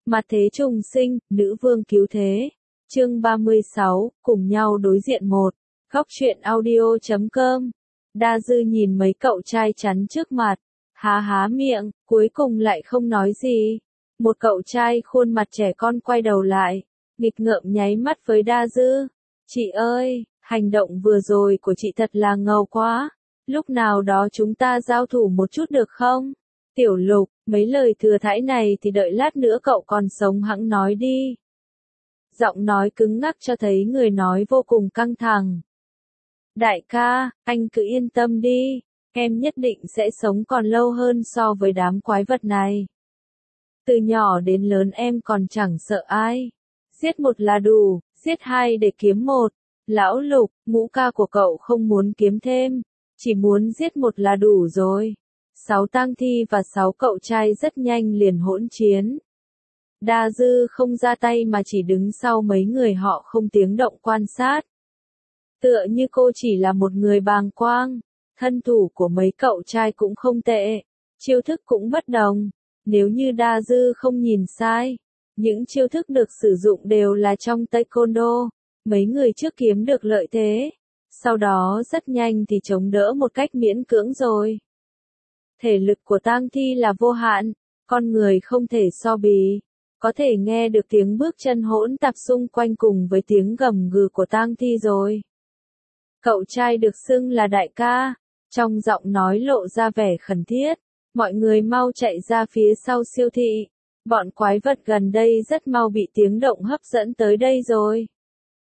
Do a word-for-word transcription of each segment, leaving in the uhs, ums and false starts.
Mặt thế trùng sinh, nữ vương cứu thế. Chương ba mươi sáu, cùng nhau đối diện một. Góc truyện audio chấm com. Đa Dư nhìn mấy cậu trai chắn trước mặt, há há miệng, cuối cùng lại không nói gì. Một cậu trai khuôn mặt trẻ con quay đầu lại, nghịch ngợm nháy mắt với Đa Dư. Chị ơi, hành động vừa rồi của chị thật là ngầu quá. Lúc nào đó chúng ta giao thủ một chút được không? Tiểu Lục, mấy lời thừa thãi này thì đợi lát nữa cậu còn sống hẵng nói đi. Giọng nói cứng ngắc cho thấy người nói vô cùng căng thẳng. Đại ca, anh cứ yên tâm đi, em nhất định sẽ sống còn lâu hơn so với đám quái vật này. Từ nhỏ đến lớn em còn chẳng sợ ai. Giết một là đủ, giết hai để kiếm một. Lão Lục, ngũ ca của cậu không muốn kiếm thêm, chỉ muốn giết một là đủ rồi. Sáu tang thi và sáu cậu trai rất nhanh liền hỗn chiến. Đa Dư không ra tay mà chỉ đứng sau mấy người họ không tiếng động quan sát. Tựa như cô chỉ là một người bàng quang, thân thủ của mấy cậu trai cũng không tệ, chiêu thức cũng bất đồng. Nếu như Đa Dư không nhìn sai, những chiêu thức được sử dụng đều là trong Taekwondo, mấy người trước kiếm được lợi thế, sau đó rất nhanh thì chống đỡ một cách miễn cưỡng rồi. Thể lực của tang thi là vô hạn, con người không thể so bì, có thể nghe được tiếng bước chân hỗn tạp xung quanh cùng với tiếng gầm gừ của tang thi rồi. Cậu trai được xưng là đại ca, trong giọng nói lộ ra vẻ khẩn thiết, mọi người mau chạy ra phía sau siêu thị, bọn quái vật gần đây rất mau bị tiếng động hấp dẫn tới đây rồi.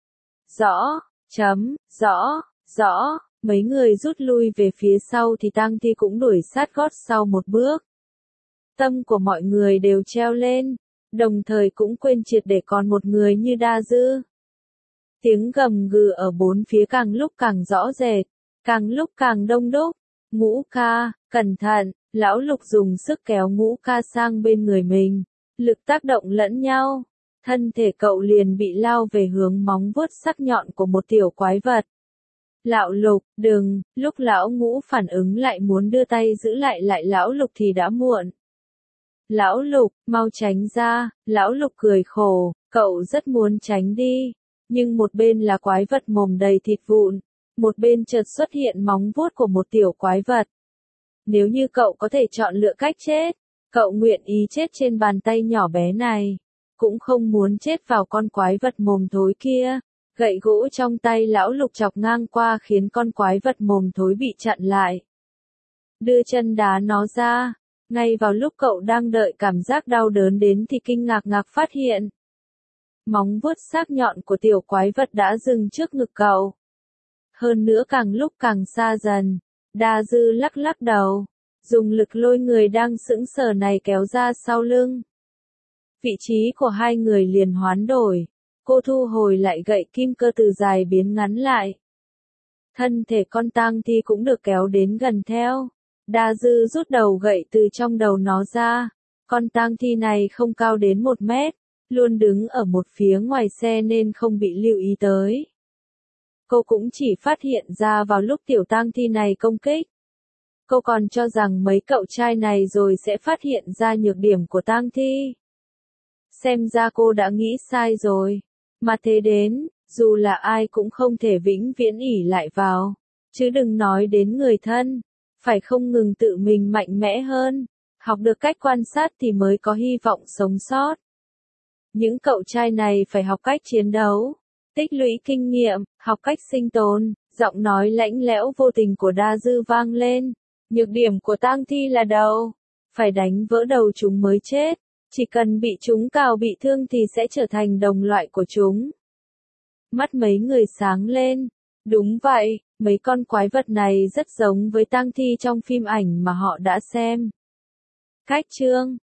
Rõ, chấm, rõ, rõ. Mấy người rút lui về phía sau thì tang thi cũng đuổi sát gót sau một bước. Tâm của mọi người đều treo lên, đồng thời cũng quên triệt để còn một người như Đa Dư. Tiếng gầm gừ ở bốn phía càng lúc càng rõ rệt, càng lúc càng đông đúc. Ngũ ca, cẩn thận, lão Lục dùng sức kéo ngũ ca sang bên người mình, lực tác động lẫn nhau. Thân thể cậu liền bị lao về hướng móng vuốt sắc nhọn của một tiểu quái vật. Lão Lục, đừng, lúc lão Ngũ phản ứng lại muốn đưa tay giữ lại lại lão Lục thì đã muộn. Lão Lục, mau tránh ra, lão Lục cười khổ, cậu rất muốn tránh đi, nhưng một bên là quái vật mồm đầy thịt vụn, một bên chợt xuất hiện móng vuốt của một tiểu quái vật. Nếu như cậu có thể chọn lựa cách chết, cậu nguyện ý chết trên bàn tay nhỏ bé này, cũng không muốn chết vào con quái vật mồm thối kia. Gậy gỗ trong tay lão Lục chọc ngang qua khiến con quái vật mồm thối bị chặn lại. Đưa chân đá nó ra, ngay vào lúc cậu đang đợi cảm giác đau đớn đến thì kinh ngạc ngạc phát hiện. Móng vuốt sắc nhọn của tiểu quái vật đã dừng trước ngực cậu. Hơn nữa càng lúc càng xa dần, Đa Dư lắc lắc đầu, dùng lực lôi người đang sững sờ này kéo ra sau lưng. Vị trí của hai người liền hoán đổi. Cô thu hồi lại gậy kim cơ từ dài biến ngắn lại. Thân thể con tang thi cũng được kéo đến gần theo. Đa Dư rút đầu gậy từ trong đầu nó ra. Con tang thi này không cao đến một mét, luôn đứng ở một phía ngoài xe nên không bị lưu ý tới. Cô cũng chỉ phát hiện ra vào lúc tiểu tang thi này công kích. Cô còn cho rằng mấy cậu trai này rồi sẽ phát hiện ra nhược điểm của tang thi. Xem ra cô đã nghĩ sai rồi. Mà thế đến, dù là ai cũng không thể vĩnh viễn ỷ lại vào, chứ đừng nói đến người thân, phải không ngừng tự mình mạnh mẽ hơn, học được cách quan sát thì mới có hy vọng sống sót. Những cậu trai này phải học cách chiến đấu, tích lũy kinh nghiệm, học cách sinh tồn. Giọng nói lãnh lẽo vô tình của Đa Dư vang lên, nhược điểm của tang thi là đầu, phải đánh vỡ đầu chúng mới chết. Chỉ cần bị chúng cào bị thương thì sẽ trở thành đồng loại của chúng. Mắt mấy người sáng lên. Đúng vậy, mấy con quái vật này rất giống với tang thi trong phim ảnh mà họ đã xem. Cách chương